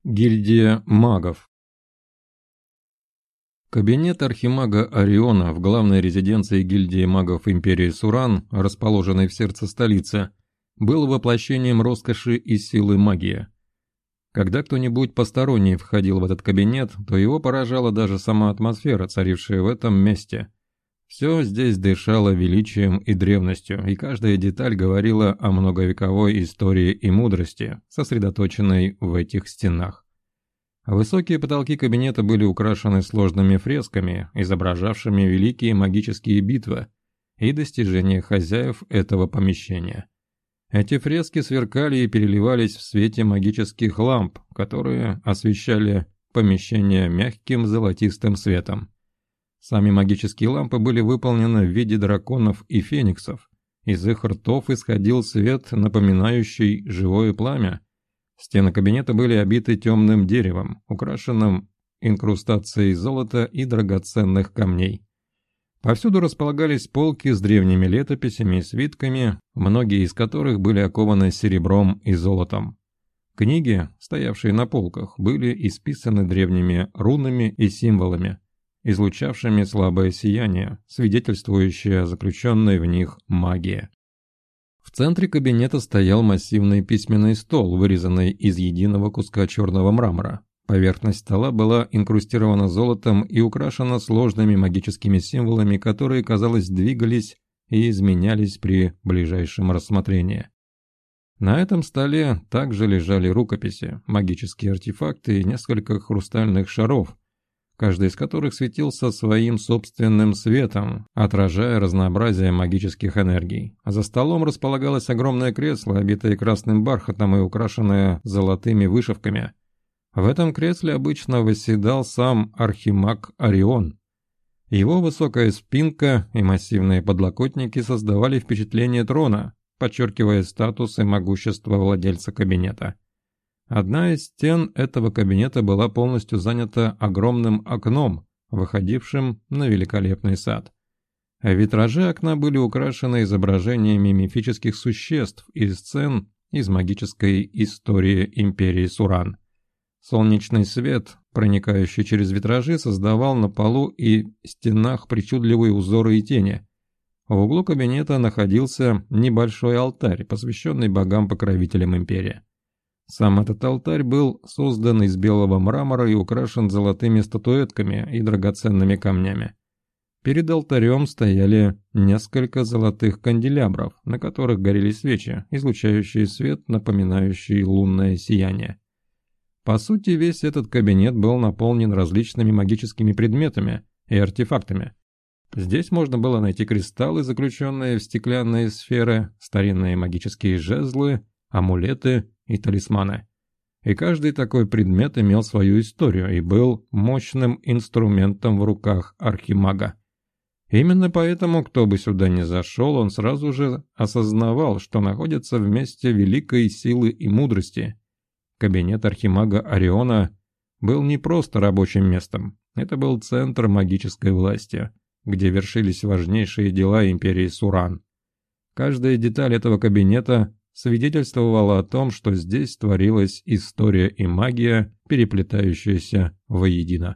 Гильдия магов. Кабинет архимага Ориона в главной резиденции гильдии магов империи Суран, расположенной в сердце столицы, был воплощением роскоши и силы магии. Когда кто-нибудь посторонний входил в этот кабинет, то его поражала даже сама атмосфера, царившая в этом месте. Все здесь дышало величием и древностью, и каждая деталь говорила о многовековой истории и мудрости, сосредоточенной в этих стенах. Высокие потолки кабинета были украшены сложными фресками, изображавшими великие магические битвы и достижения хозяев этого помещения. Эти фрески сверкали и переливались в свете магических ламп, которые освещали помещение мягким золотистым светом. Сами магические лампы были выполнены в виде драконов и фениксов. Из их ртов исходил свет, напоминающий живое пламя. Стены кабинета были обиты темным деревом, украшенным инкрустацией золота и драгоценных камней. Повсюду располагались полки с древними летописями и свитками, многие из которых были окованы серебром и золотом. Книги, стоявшие на полках, были исписаны древними рунами и символами, излучавшими слабое сияние, свидетельствующее о заключенной в них магии. В центре кабинета стоял массивный письменный стол, вырезанный из единого куска черного мрамора. Поверхность стола была инкрустирована золотом и украшена сложными магическими символами, которые, казалось, двигались и изменялись при ближайшем рассмотрении. На этом столе также лежали рукописи, магические артефакты и несколько хрустальных шаров, каждый из которых светился своим собственным светом, отражая разнообразие магических энергий. За столом располагалось огромное кресло, обитое красным бархатом и украшенное золотыми вышивками. В этом кресле обычно восседал сам архимаг Орион. Его высокая спинка и массивные подлокотники создавали впечатление трона, подчеркивая статус и могущество владельца кабинета. Одна из стен этого кабинета была полностью занята огромным окном, выходившим на великолепный сад. Витражи окна были украшены изображениями мифических существ и сцен из магической истории империи Суран. Солнечный свет, проникающий через витражи, создавал на полу и стенах причудливые узоры и тени. В углу кабинета находился небольшой алтарь, посвященный богам-покровителям империи. Сам этот алтарь был создан из белого мрамора и украшен золотыми статуэтками и драгоценными камнями. Перед алтарем стояли несколько золотых канделябров, на которых горели свечи, излучающие свет, напоминающий лунное сияние. По сути, весь этот кабинет был наполнен различными магическими предметами и артефактами. Здесь можно было найти кристаллы, заключенные в стеклянные сферы, старинные магические жезлы, амулеты и талисманы. И каждый такой предмет имел свою историю и был мощным инструментом в руках архимага. Именно поэтому, кто бы сюда ни зашел, он сразу же осознавал, что находится в месте великой силы и мудрости. Кабинет архимага Ориона был не просто рабочим местом, это был центр магической власти, где вершились важнейшие дела империи Суран. Каждая деталь этого кабинета свидетельствовала о том, что здесь творилась история и магия, переплетающаяся воедино.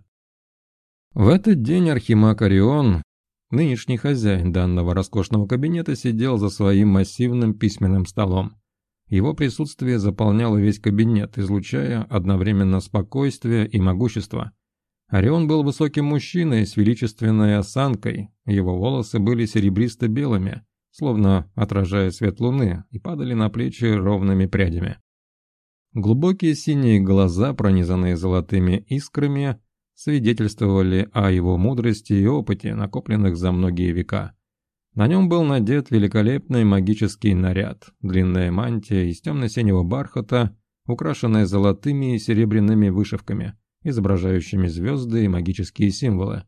В этот день архимаг Орион, нынешний хозяин данного роскошного кабинета, сидел за своим массивным письменным столом. Его присутствие заполняло весь кабинет, излучая одновременно спокойствие и могущество. Орион был высоким мужчиной с величественной осанкой, его волосы были серебристо-белыми, словно отражая свет луны, и падали на плечи ровными прядями. Глубокие синие глаза, пронизанные золотыми искрами, свидетельствовали о его мудрости и опыте, накопленных за многие века. На нем был надет великолепный магический наряд, длинная мантия из темно-синего бархата, украшенная золотыми и серебряными вышивками, изображающими звезды и магические символы.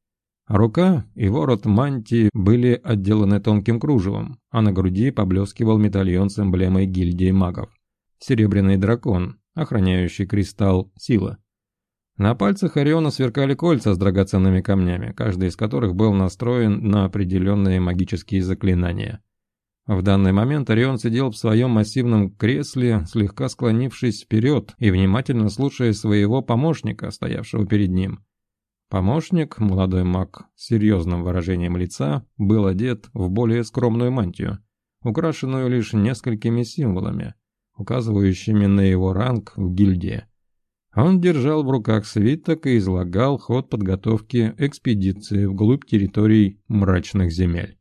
Рука и ворот мантии были отделаны тонким кружевом, а на груди поблескивал медальон с эмблемой гильдии магов – серебряный дракон, охраняющий кристалл силы. На пальцах Ориона сверкали кольца с драгоценными камнями, каждый из которых был настроен на определенные магические заклинания. В данный момент Орион сидел в своем массивном кресле, слегка склонившись вперед и внимательно слушая своего помощника, стоявшего перед ним. Помощник, молодой маг с серьезным выражением лица, был одет в более скромную мантию, украшенную лишь несколькими символами, указывающими на его ранг в гильдии. Он держал в руках свиток и излагал ход подготовки экспедиции вглубь территорий мрачных земель.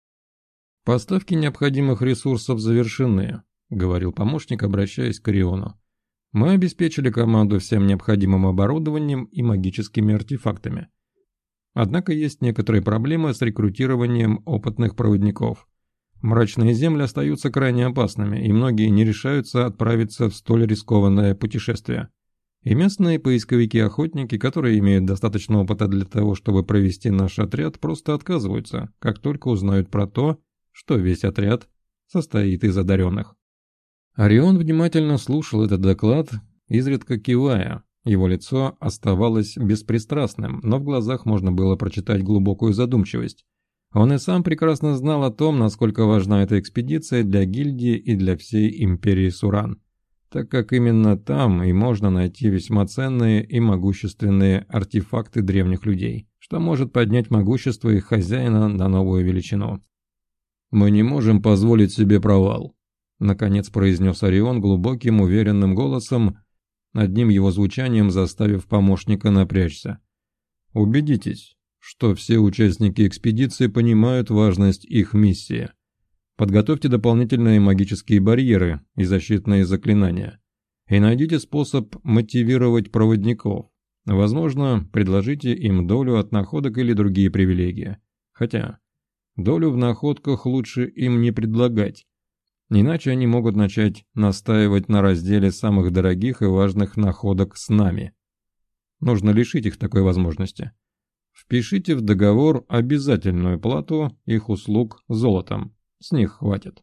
«Поставки необходимых ресурсов завершены», — говорил помощник, обращаясь к Ориону. «Мы обеспечили команду всем необходимым оборудованием и магическими артефактами. Однако есть некоторые проблемы с рекрутированием опытных проводников. Мрачные земли остаются крайне опасными, и многие не решаются отправиться в столь рискованное путешествие. И местные поисковики-охотники, которые имеют достаточно опыта для того, чтобы провести наш отряд, просто отказываются, как только узнают про то, что весь отряд состоит из одаренных». Орион внимательно слушал этот доклад, изредка кивая. Его лицо оставалось беспристрастным, но в глазах можно было прочитать глубокую задумчивость. Он и сам прекрасно знал о том, насколько важна эта экспедиция для гильдии и для всей империи Суран, так как именно там и можно найти весьма ценные и могущественные артефакты древних людей, что может поднять могущество их хозяина на новую величину. «Мы не можем позволить себе провал», — наконец произнес Орион глубоким, уверенным голосом, одним его звучанием заставив помощника напрячься. «Убедитесь, что все участники экспедиции понимают важность их миссии. Подготовьте дополнительные магические барьеры и защитные заклинания. И найдите способ мотивировать проводников. Возможно, предложите им долю от находок или другие привилегии. Хотя, долю в находках лучше им не предлагать. Иначе они могут начать настаивать на разделе самых дорогих и важных находок с нами. Нужно лишить их такой возможности. Впишите в договор обязательную плату их услуг золотом. С них хватит».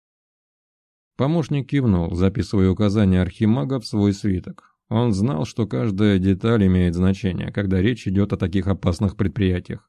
Помощник кивнул, записывая указания архимага в свой свиток. Он знал, что каждая деталь имеет значение, когда речь идет о таких опасных предприятиях.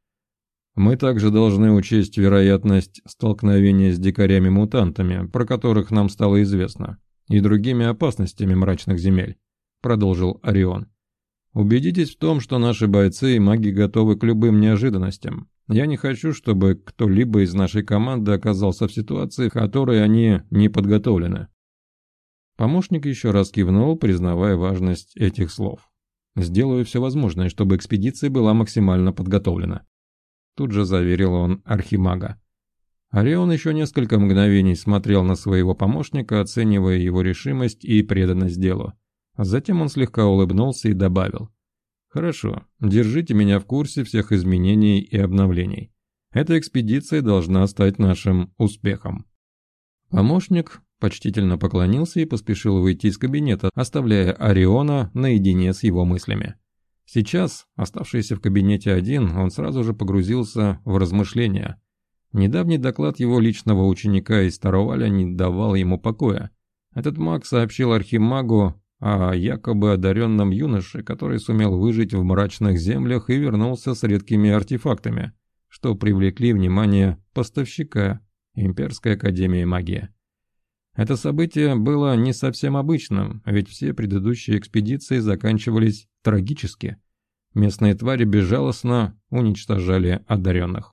«Мы также должны учесть вероятность столкновения с дикарями-мутантами, про которых нам стало известно, и другими опасностями мрачных земель», — продолжил Орион. «Убедитесь в том, что наши бойцы и маги готовы к любым неожиданностям. Я не хочу, чтобы кто-либо из нашей команды оказался в ситуации, в которой они не подготовлены». Помощник еще раз кивнул, признавая важность этих слов. «Сделаю все возможное, чтобы экспедиция была максимально подготовлена», — тут же заверил он архимага. Орион еще несколько мгновений смотрел на своего помощника, оценивая его решимость и преданность делу. Затем он слегка улыбнулся и добавил: «Хорошо, держите меня в курсе всех изменений и обновлений. Эта экспедиция должна стать нашим успехом». Помощник почтительно поклонился и поспешил выйти из кабинета, оставляя Ориона наедине с его мыслями. Сейчас, оставшийся в кабинете один, он сразу же погрузился в размышления. Недавний доклад его личного ученика из Тароваля не давал ему покоя. Этот маг сообщил архимагу о якобы одаренном юноше, который сумел выжить в мрачных землях и вернулся с редкими артефактами, что привлекли внимание поставщика Имперской Академии Магии. Это событие было не совсем обычным, ведь все предыдущие экспедиции заканчивались трагически. Местные твари безжалостно уничтожали одаренных.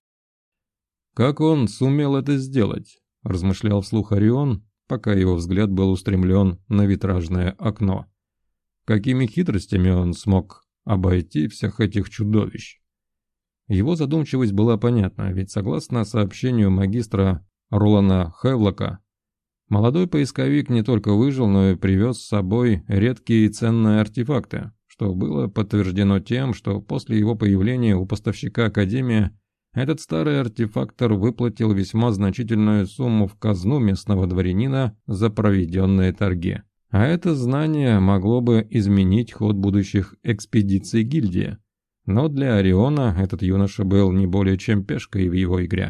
«Как он сумел это сделать?» – размышлял вслух Орион, пока его взгляд был устремлен на витражное окно. Какими хитростями он смог обойти всех этих чудовищ? Его задумчивость была понятна, ведь согласно сообщению магистра Ролана Хевлока, молодой поисковик не только выжил, но и привез с собой редкие и ценные артефакты, что было подтверждено тем, что после его появления у поставщика Академии этот старый артефактор выплатил весьма значительную сумму в казну местного дворянина за проведенные торги. А это знание могло бы изменить ход будущих экспедиций гильдии. Но для Ориона этот юноша был не более чем пешкой в его игре.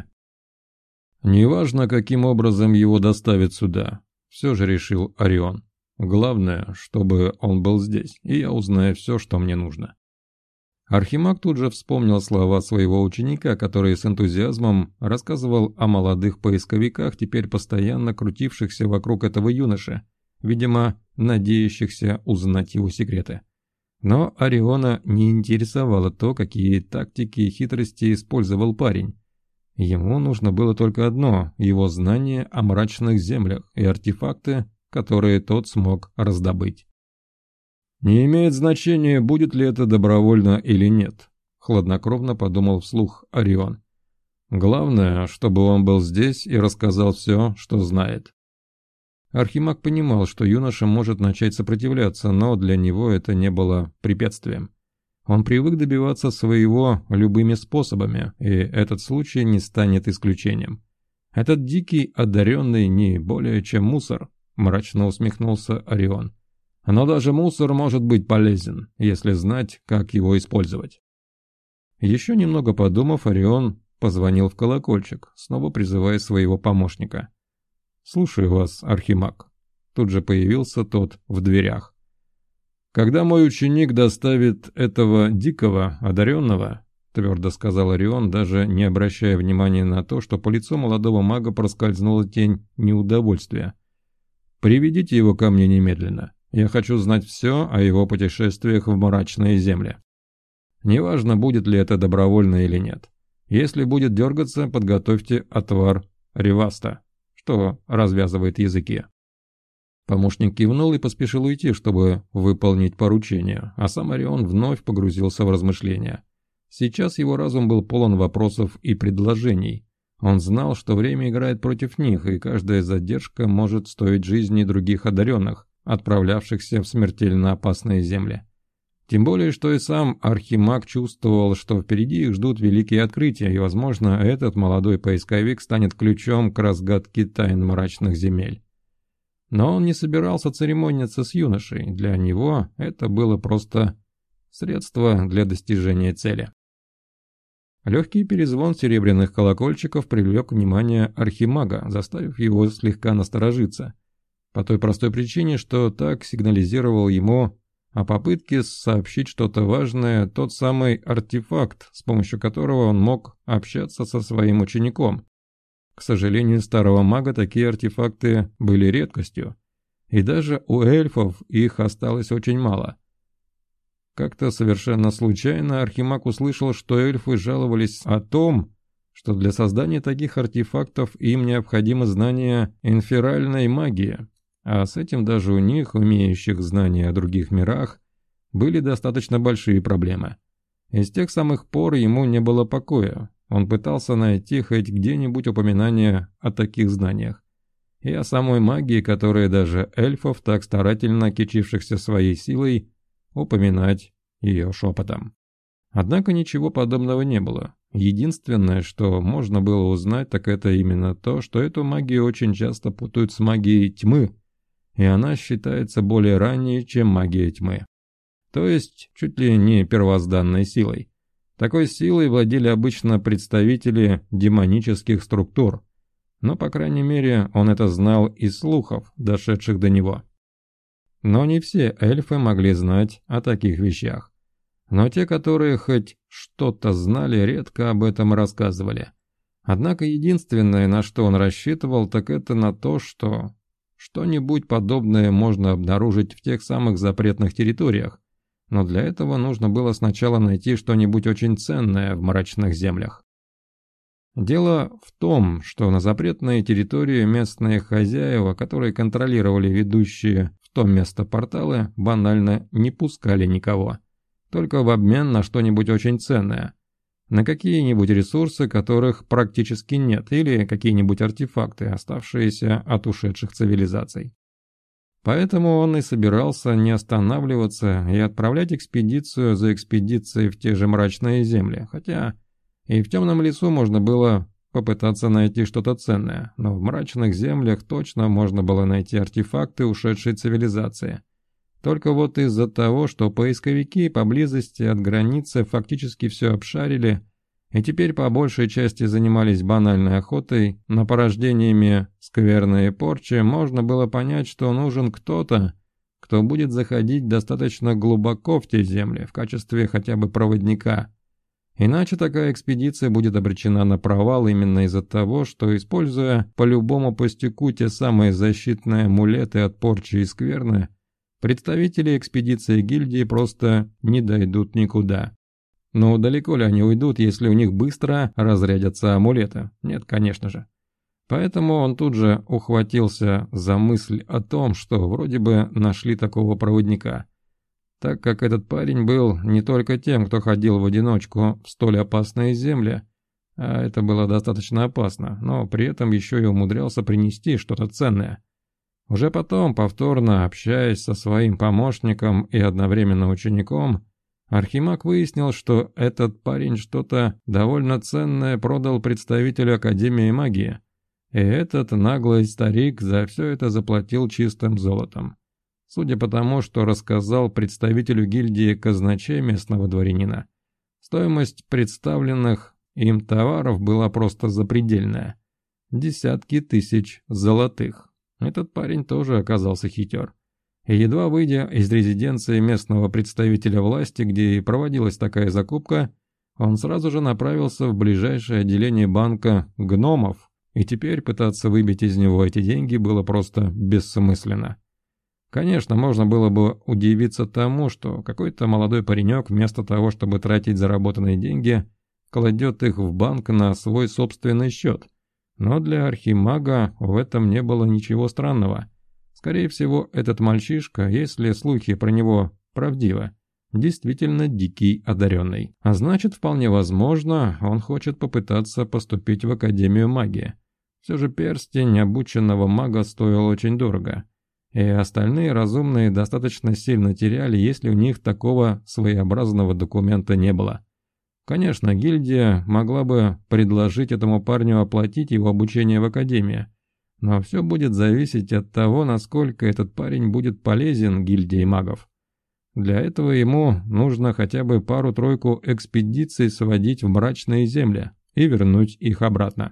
«Неважно, каким образом его доставят сюда», — все же решил Орион. «Главное, чтобы он был здесь, и я узнаю все, что мне нужно». Архимаг тут же вспомнил слова своего ученика, который с энтузиазмом рассказывал о молодых поисковиках, теперь постоянно крутившихся вокруг этого юноши, видимо, надеющихся узнать его секреты. Но Ориона не интересовало то, какие тактики и хитрости использовал парень. Ему нужно было только одно – его знание о мрачных землях и артефакты, которые тот смог раздобыть. «Не имеет значения, будет ли это добровольно или нет», – хладнокровно подумал вслух Орион. «Главное, чтобы он был здесь и рассказал все, что знает». Архимаг понимал, что юноша может начать сопротивляться, но для него это не было препятствием. Он привык добиваться своего любыми способами, и этот случай не станет исключением. «Этот дикий одаренный не более чем мусор», – мрачно усмехнулся Орион. «Но даже мусор может быть полезен, если знать, как его использовать». Еще немного подумав, Орион позвонил в колокольчик, снова призывая своего помощника. «Слушаю вас, Архимаг». Тут же появился тот в дверях. «Когда мой ученик доставит этого дикого, одаренного», — твердо сказал Орион, даже не обращая внимания на то, что по лицу молодого мага проскользнула тень неудовольствия. «Приведите его ко мне немедленно. Я хочу знать все о его путешествиях в мрачные земли. Неважно, будет ли это добровольно или нет. Если будет дергаться, подготовьте отвар реваста, что развязывает языки». Помощник кивнул и поспешил уйти, чтобы выполнить поручение, а сам Орион вновь погрузился в размышления. Сейчас его разум был полон вопросов и предложений. Он знал, что время играет против них, и каждая задержка может стоить жизни других одаренных, отправлявшихся в смертельно опасные земли. Тем более, что и сам Архимаг чувствовал, что впереди их ждут великие открытия, и, возможно, этот молодой поисковик станет ключом к разгадке тайн мрачных земель. Но он не собирался церемониться с юношей, для него это было просто средство для достижения цели. Легкий перезвон серебряных колокольчиков привлек внимание Архимага, заставив его слегка насторожиться. По той простой причине, что так сигнализировал ему о попытке сообщить что-то важное тот самый артефакт, с помощью которого он мог общаться со своим учеником. К сожалению, старого мага такие артефакты были редкостью, и даже у эльфов их осталось очень мало. Как-то совершенно случайно Архимаг услышал, что эльфы жаловались о том, что для создания таких артефактов им необходимо знание инферальной магии, а с этим даже у них, умеющих знания о других мирах, были достаточно большие проблемы. И с тех самых пор ему не было покоя. Он пытался найти хоть где-нибудь упоминание о таких знаниях. И о самой магии, которая даже эльфов, так старательно кичившихся своей силой, упоминать ее шепотом. Однако ничего подобного не было. Единственное, что можно было узнать, так это именно то, что эту магию очень часто путают с магией тьмы, и она считается более ранней, чем магия тьмы. То есть, чуть ли не первозданной силой. Такой силой владели обычно представители демонических структур, но, по крайней мере, он это знал из слухов, дошедших до него. Но не все эльфы могли знать о таких вещах. Но те, которые хоть что-то знали, редко об этом рассказывали. Однако единственное, на что он рассчитывал, так это на то, что что-нибудь подобное можно обнаружить в тех самых запретных территориях, но для этого нужно было сначала найти что-нибудь очень ценное в мрачных землях. Дело в том, что на запретные территории местные хозяева, которые контролировали ведущие в то место порталы, банально не пускали никого, только в обмен на что-нибудь очень ценное, на какие-нибудь ресурсы, которых практически нет, или какие-нибудь артефакты, оставшиеся от ушедших цивилизаций. Поэтому он и собирался не останавливаться и отправлять экспедицию за экспедицией в те же мрачные земли, хотя и в темном лесу можно было попытаться найти что-то ценное, но в мрачных землях точно можно было найти артефакты ушедшей цивилизации. Только вот из-за того, что поисковики поблизости от границы фактически все обшарили, и теперь по большей части занимались банальной охотой на порождениями скверной порчи, можно было понять, что нужен кто-то, кто будет заходить достаточно глубоко в те земли в качестве хотя бы проводника. Иначе такая экспедиция будет обречена на провал именно из-за того, что, используя по любому пустяку те самые защитные амулеты от порчи и скверны, представители экспедиции гильдии просто не дойдут никуда. Но далеко ли они уйдут, если у них быстро разрядятся амулеты? Нет, конечно же. Поэтому он тут же ухватился за мысль о том, что вроде бы нашли такого проводника. Так как этот парень был не только тем, кто ходил в одиночку в столь опасные земли, а это было достаточно опасно, но при этом еще и умудрялся принести что-то ценное. Уже потом, повторно общаясь со своим помощником и одновременно учеником, Архимаг выяснил, что этот парень что-то довольно ценное продал представителю Академии магии, и этот наглый старик за все это заплатил чистым золотом. Судя по тому, что рассказал представителю гильдии казначей местного дворянина, стоимость представленных им товаров была просто запредельная. Десятки тысяч золотых. Этот парень тоже оказался хитер. И едва выйдя из резиденции местного представителя власти, где и проводилась такая закупка, он сразу же направился в ближайшее отделение банка гномов, и теперь пытаться выбить из него эти деньги было просто бессмысленно. Конечно, можно было бы удивиться тому, что какой-то молодой паренек вместо того, чтобы тратить заработанные деньги, кладет их в банк на свой собственный счет. Но для архимага в этом не было ничего странного. Скорее всего, этот мальчишка, если слухи про него правдивы, действительно дикий одаренный. А значит, вполне возможно, он хочет попытаться поступить в Академию магии. Все же перстень обученного мага стоил очень дорого. И остальные разумные достаточно сильно теряли, если у них такого своеобразного документа не было. Конечно, гильдия могла бы предложить этому парню оплатить его обучение в академии, но все будет зависеть от того, насколько этот парень будет полезен гильдии магов. Для этого ему нужно хотя бы пару-тройку экспедиций сводить в мрачные земли и вернуть их обратно.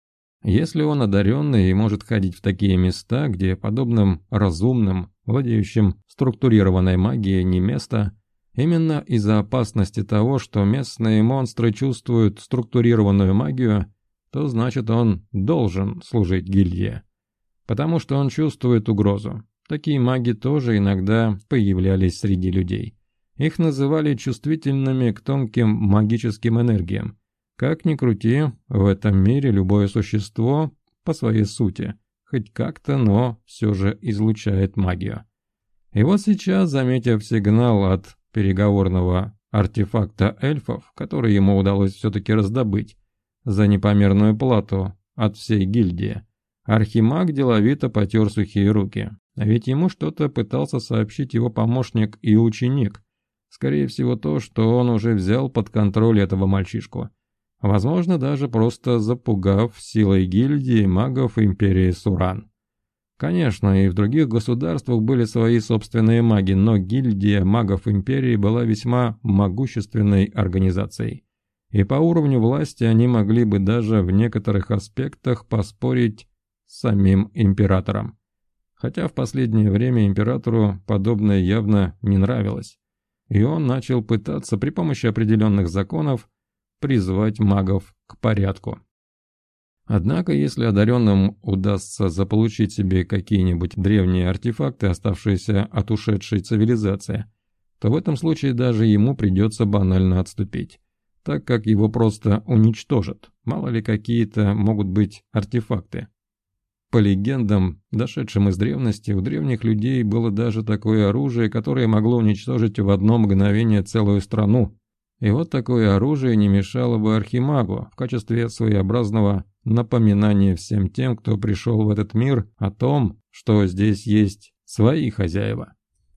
Если он одаренный и может ходить в такие места, где подобным разумным, владеющим структурированной магией не место, именно из-за опасности того, что местные монстры чувствуют структурированную магию, то значит он должен служить гильдии. Потому что он чувствует угрозу. Такие маги тоже иногда появлялись среди людей. Их называли чувствительными к тонким магическим энергиям. Как ни крути, в этом мире любое существо по своей сути, хоть как-то, но все же излучает магию. И вот сейчас, заметив сигнал от переговорного артефакта эльфов, который ему удалось все-таки раздобыть за непомерную плату от всей гильдии, архимаг деловито потер сухие руки. А ведь ему что-то пытался сообщить его помощник и ученик. Скорее всего то, что он уже взял под контроль этого мальчишку. Возможно, даже просто запугав силой гильдии магов империи Суран. Конечно, и в других государствах были свои собственные маги, но гильдия магов империи была весьма могущественной организацией. И по уровню власти они могли бы даже в некоторых аспектах поспорить с самим императором. Хотя в последнее время императору подобное явно не нравилось. И он начал пытаться при помощи определенных законов призвать магов к порядку. Однако, если одаренным удастся заполучить себе какие-нибудь древние артефакты, оставшиеся от ушедшей цивилизации, то в этом случае даже ему придется банально отступить, так как его просто уничтожат. Мало ли какие-то могут быть артефакты. По легендам, дошедшим из древности, у древних людей было даже такое оружие, которое могло уничтожить в одно мгновение целую страну. И вот такое оружие не мешало бы архимагу в качестве своеобразного напоминания всем тем, кто пришел в этот мир, о том, что здесь есть свои хозяева.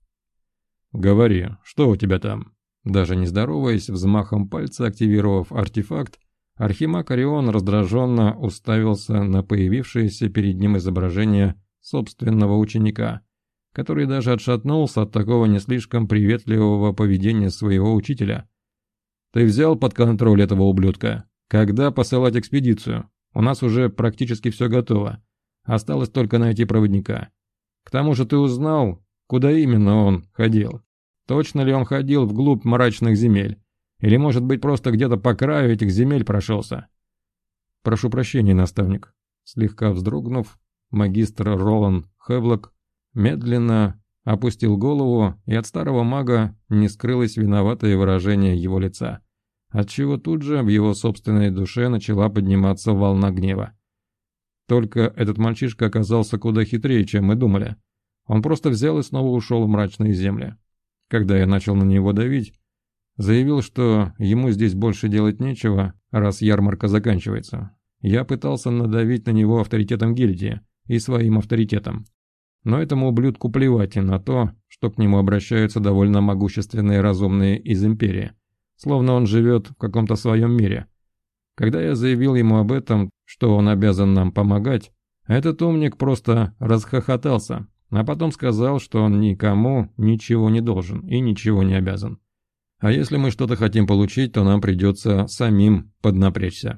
«Говори, что у тебя там?» Даже не здороваясь, взмахом пальца активировав артефакт, архимаг Орион раздраженно уставился на появившееся перед ним изображение собственного ученика, который даже отшатнулся от такого не слишком приветливого поведения своего учителя. «Ты взял под контроль этого ублюдка? Когда посылать экспедицию? У нас уже практически все готово. Осталось только найти проводника. К тому же ты узнал, куда именно он ходил. Точно ли он ходил вглубь мрачных земель? Или, может быть, просто где-то по краю этих земель прошелся? Прошу прощения, наставник. Слегка вздрогнув, магистр Ролан Хевлок медленно опустил голову, и от старого мага не скрылось виноватое выражение его лица, отчего тут же в его собственной душе начала подниматься волна гнева. Только этот мальчишка оказался куда хитрее, чем мы думали. Он просто взял и снова ушел в мрачные земли. Когда я начал на него давить, заявил, что ему здесь больше делать нечего, раз ярмарка заканчивается. Я пытался надавить на него авторитетом гильдии и своим авторитетом. Но этому ублюдку плевать и на то, что к нему обращаются довольно могущественные разумные из Империи, словно он живет в каком-то своем мире. Когда я заявил ему об этом, что он обязан нам помогать, этот умник просто расхохотался, а потом сказал, что он никому ничего не должен и ничего не обязан. А если мы что-то хотим получить, то нам придется самим поднапрячься.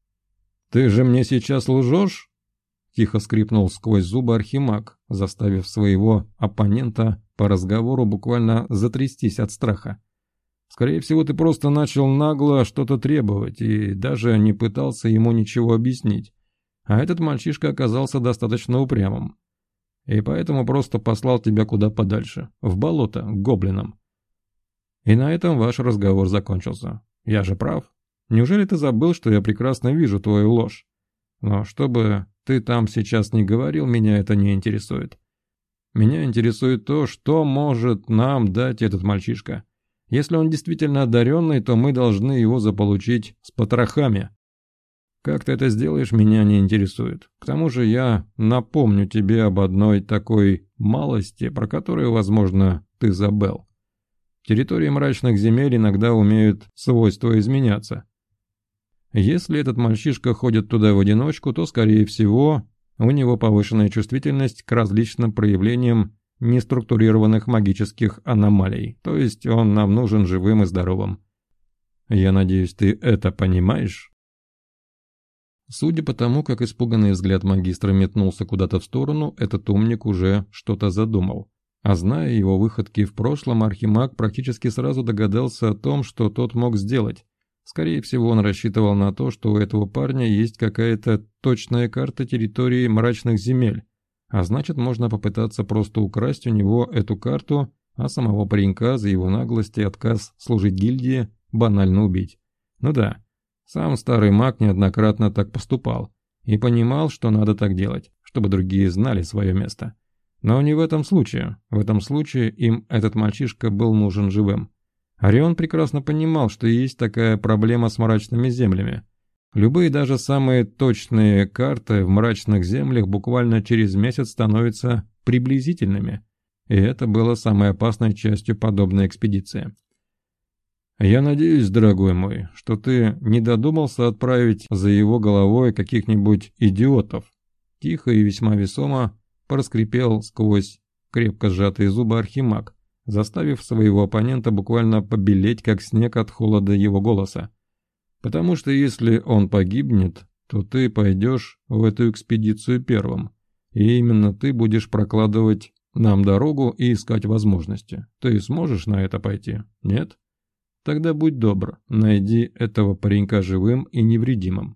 «Ты же мне сейчас лжешь?» Тихо скрипнул сквозь зубы архимаг, заставив своего оппонента по разговору буквально затрястись от страха. «Скорее всего, ты просто начал нагло что-то требовать и даже не пытался ему ничего объяснить. А этот мальчишка оказался достаточно упрямым. И поэтому просто послал тебя куда подальше, в болото, к гоблинам. И на этом ваш разговор закончился. Я же прав. Неужели ты забыл, что я прекрасно вижу твою ложь? Но чтобы ты там сейчас не говорил, меня это не интересует. Меня интересует то, что может нам дать этот мальчишка. Если он действительно одаренный, то мы должны его заполучить с потрохами. Как ты это сделаешь, меня не интересует. К тому же я напомню тебе об одной такой малости, про которую, возможно, ты забыл. Территории мрачных земель иногда умеют свойства изменяться. Если этот мальчишка ходит туда в одиночку, то, скорее всего, у него повышенная чувствительность к различным проявлениям неструктурированных магических аномалий, то есть он нам нужен живым и здоровым. Я надеюсь, ты это понимаешь? Судя по тому, как испуганный взгляд магистра метнулся куда-то в сторону, этот умник уже что-то задумал. А зная его выходки в прошлом, архимаг практически сразу догадался о том, что тот мог сделать. Скорее всего, он рассчитывал на то, что у этого парня есть какая-то точная карта территории мрачных земель, а значит, можно попытаться просто украсть у него эту карту, а самого паренька за его наглость и отказ служить гильдии банально убить. Ну да, сам старый маг неоднократно так поступал и понимал, что надо так делать, чтобы другие знали свое место. Но не в этом случае. В этом случае им этот мальчишка был нужен живым. Орион прекрасно понимал, что есть такая проблема с мрачными землями. Любые, даже самые точные карты в мрачных землях буквально через месяц становятся приблизительными. И это было самой опасной частью подобной экспедиции. «Я надеюсь, дорогой мой, что ты не додумался отправить за его головой каких-нибудь идиотов». Тихо и весьма весомо проскрипел сквозь крепко сжатые зубы архимаг, заставив своего оппонента буквально побелеть, как снег от холода его голоса. «Потому что если он погибнет, то ты пойдешь в эту экспедицию первым, и именно ты будешь прокладывать нам дорогу и искать возможности. Ты сможешь на это пойти? Нет? Тогда будь добр, найди этого паренька живым и невредимым».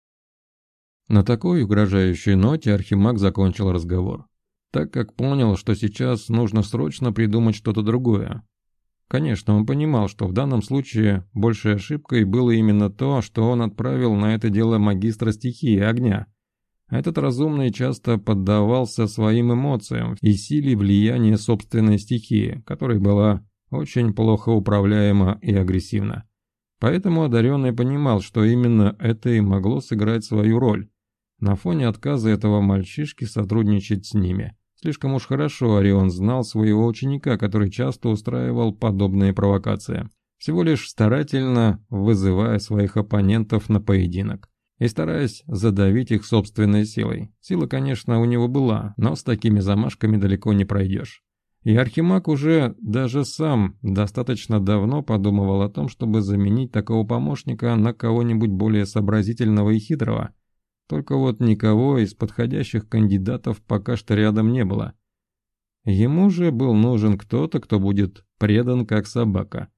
На такой угрожающей ноте архимаг закончил разговор, так как понял, что сейчас нужно срочно придумать что-то другое. Конечно, он понимал, что в данном случае большей ошибкой было именно то, что он отправил на это дело магистра стихии огня. Этот разумный часто поддавался своим эмоциям и силе влияния собственной стихии, которая была очень плохо управляема и агрессивна. Поэтому одаренный понимал, что именно это и могло сыграть свою роль на фоне отказа этого мальчишки сотрудничать с ними. Слишком уж хорошо Орион знал своего ученика, который часто устраивал подобные провокации, всего лишь старательно вызывая своих оппонентов на поединок и стараясь задавить их собственной силой. Сила, конечно, у него была, но с такими замашками далеко не пройдешь. И архимаг уже даже сам достаточно давно подумывал о том, чтобы заменить такого помощника на кого-нибудь более сообразительного и хитрого. Только вот никого из подходящих кандидатов пока что рядом не было. Ему же был нужен кто-то, кто будет предан как собака.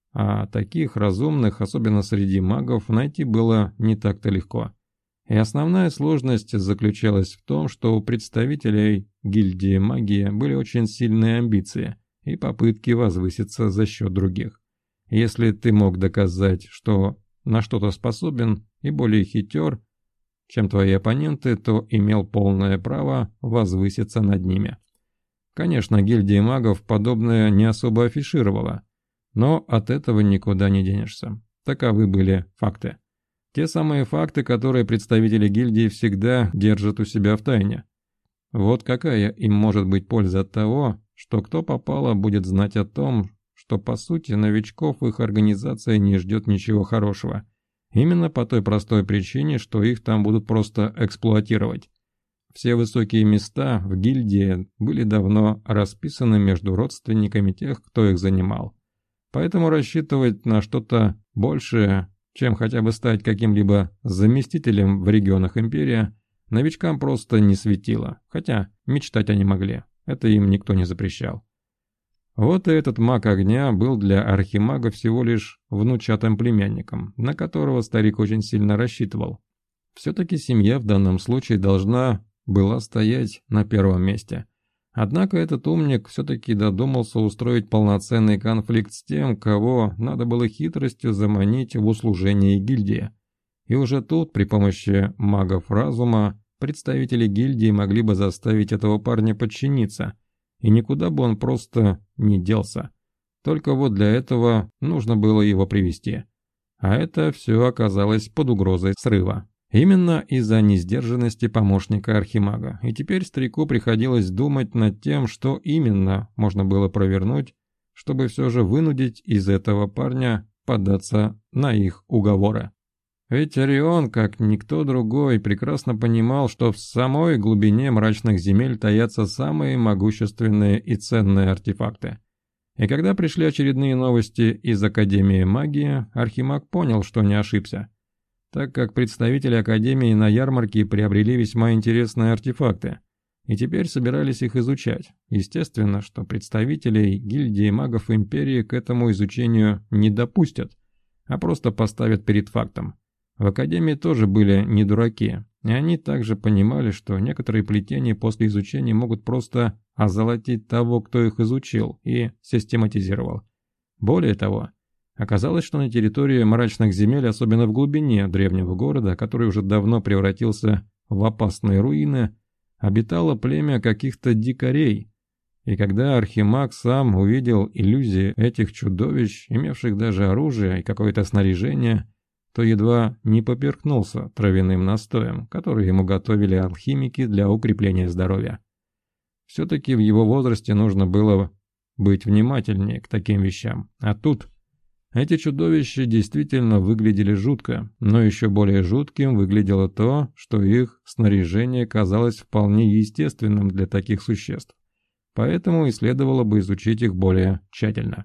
А таких разумных, особенно среди магов, найти было не так-то легко. И основная сложность заключалась в том, что у представителей гильдии магии были очень сильные амбиции и попытки возвыситься за счет других. Если ты мог доказать, что на что-то способен и более хитер, чем твои оппоненты, то имел полное право возвыситься над ними. Конечно, гильдия магов подобное не особо афишировала, но от этого никуда не денешься. Таковы были факты. Те самые факты, которые представители гильдии всегда держат у себя в тайне. Вот какая им может быть польза от того, что кто попало будет знать о том, что по сути новичков их организация не ждет ничего хорошего. Именно по той простой причине, что их там будут просто эксплуатировать. Все высокие места в гильдии были давно расписаны между родственниками тех, кто их занимал. Поэтому рассчитывать на что-то большее, чем хотя бы стать каким-либо заместителем в регионах империи, новичкам просто не светило, хотя мечтать они могли, это им никто не запрещал. Вот и этот маг огня был для архимага всего лишь внучатым племянником, на которого старик очень сильно рассчитывал. Все-таки семья в данном случае должна была стоять на первом месте. Однако этот умник все-таки додумался устроить полноценный конфликт с тем, кого надо было хитростью заманить в услужение гильдии. И уже тут, при помощи магов разума, представители гильдии могли бы заставить этого парня подчиниться, и никуда бы он просто не делся. Только вот для этого нужно было его привести. А это все оказалось под угрозой срыва. Именно из-за несдержанности помощника архимага. И теперь старику приходилось думать над тем, что именно можно было провернуть, чтобы все же вынудить из этого парня поддаться на их уговоры. Ведь Орион, как никто другой, прекрасно понимал, что в самой глубине мрачных земель таятся самые могущественные и ценные артефакты. И когда пришли очередные новости из Академии магии, архимаг понял, что не ошибся, так как представители Академии на ярмарке приобрели весьма интересные артефакты, и теперь собирались их изучать. Естественно, что представителей гильдии магов Империи к этому изучению не допустят, а просто поставят перед фактом. В Академии тоже были не дураки, и они также понимали, что некоторые плетения после изучения могут просто озолотить того, кто их изучил и систематизировал. Более того, оказалось, что на территории мрачных земель, особенно в глубине древнего города, который уже давно превратился в опасные руины, обитало племя каких-то дикарей. И когда архимаг сам увидел иллюзии этих чудовищ, имевших даже оружие и какое-то снаряжение, то едва не поперхнулся травяным настоем, который ему готовили алхимики для укрепления здоровья. Все-таки в его возрасте нужно было быть внимательнее к таким вещам. А тут эти чудовища действительно выглядели жутко, но еще более жутким выглядело то, что их снаряжение казалось вполне естественным для таких существ. Поэтому и следовало бы изучить их более тщательно.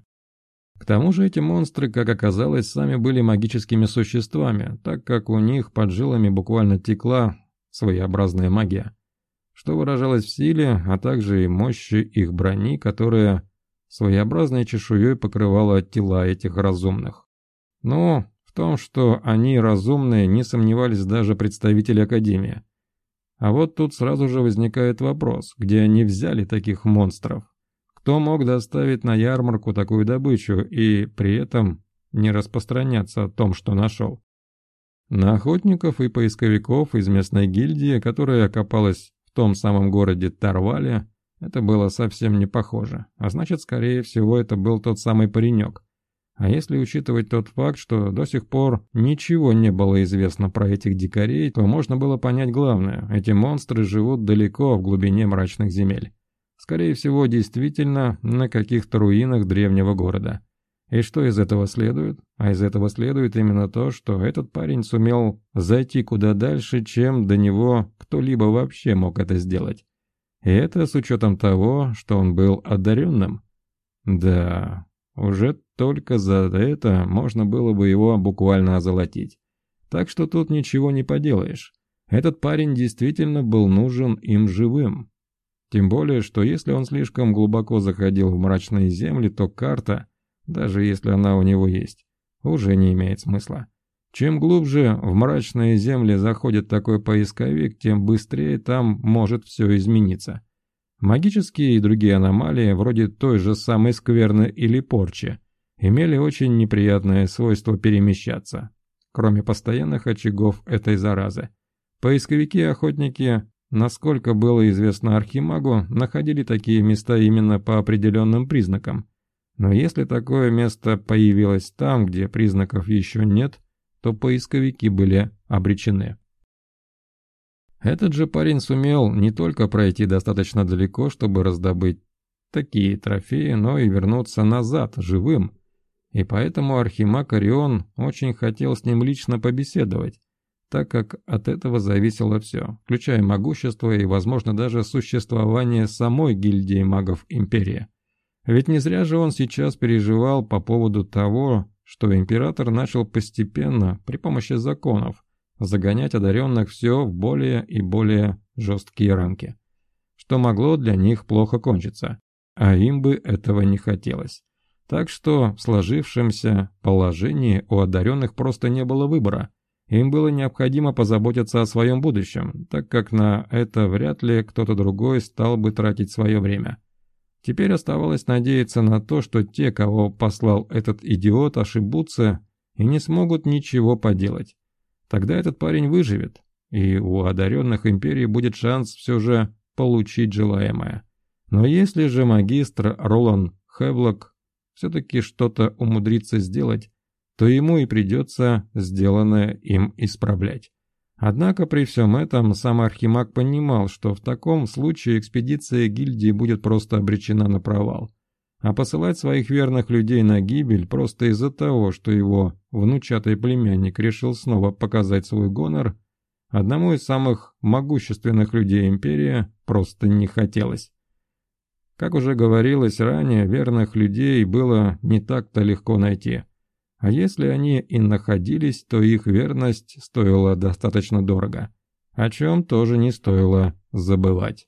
К тому же эти монстры, как оказалось, сами были магическими существами, так как у них под жилами буквально текла своеобразная магия, что выражалось в силе, а также и мощи их брони, которая своеобразной чешуей покрывала тела этих разумных. Но в том, что они разумные, не сомневались даже представители Академии. А вот тут сразу же возникает вопрос, где они взяли таких монстров? Кто мог доставить на ярмарку такую добычу и при этом не распространяться о том, что нашел? На охотников и поисковиков из местной гильдии, которая окопалась в том самом городе Тарвале, это было совсем не похоже. А значит, скорее всего, это был тот самый паренек. А если учитывать тот факт, что до сих пор ничего не было известно про этих дикарей, то можно было понять главное. Эти монстры живут далеко в глубине мрачных земель. Скорее всего, действительно, на каких-то руинах древнего города. И что из этого следует? А из этого следует именно то, что этот парень сумел зайти куда дальше, чем до него кто-либо вообще мог это сделать. И это с учетом того, что он был одаренным. Да, уже только за это можно было бы его буквально озолотить. Так что тут ничего не поделаешь. Этот парень действительно был нужен им живым. Тем более, что если он слишком глубоко заходил в мрачные земли, то карта, даже если она у него есть, уже не имеет смысла. Чем глубже в мрачные земли заходит такой поисковик, тем быстрее там может все измениться. Магические и другие аномалии, вроде той же самой скверны или порчи, имели очень неприятное свойство перемещаться, кроме постоянных очагов этой заразы. Поисковики и охотники, насколько было известно Архимагу, находили такие места именно по определенным признакам. Но если такое место появилось там, где признаков еще нет, то поисковики были обречены. Этот же парень сумел не только пройти достаточно далеко, чтобы раздобыть такие трофеи, но и вернуться назад живым. И поэтому Архимаг Орион очень хотел с ним лично побеседовать, так как от этого зависело все, включая могущество и, возможно, даже существование самой гильдии магов Империи. Ведь не зря же он сейчас переживал по поводу того, что император начал постепенно, при помощи законов, загонять одаренных все в более и более жесткие рамки, что могло для них плохо кончиться, а им бы этого не хотелось. Так что в сложившемся положении у одаренных просто не было выбора. Им было необходимо позаботиться о своем будущем, так как на это вряд ли кто-то другой стал бы тратить свое время. Теперь оставалось надеяться на то, что те, кого послал этот идиот, ошибутся и не смогут ничего поделать. Тогда этот парень выживет, и у одаренных Империи будет шанс все же получить желаемое. Но если же магистр Ролан Хевлок все-таки что-то умудрится сделать, то ему и придется сделанное им исправлять. Однако при всем этом сам Архимаг понимал, что в таком случае экспедиция гильдии будет просто обречена на провал. А посылать своих верных людей на гибель просто из-за того, что его внучатый племянник решил снова показать свой гонор, одному из самых могущественных людей Империи просто не хотелось. Как уже говорилось ранее, верных людей было не так-то легко найти. А если они и находились, то их верность стоила достаточно дорого, о чем тоже не стоило забывать.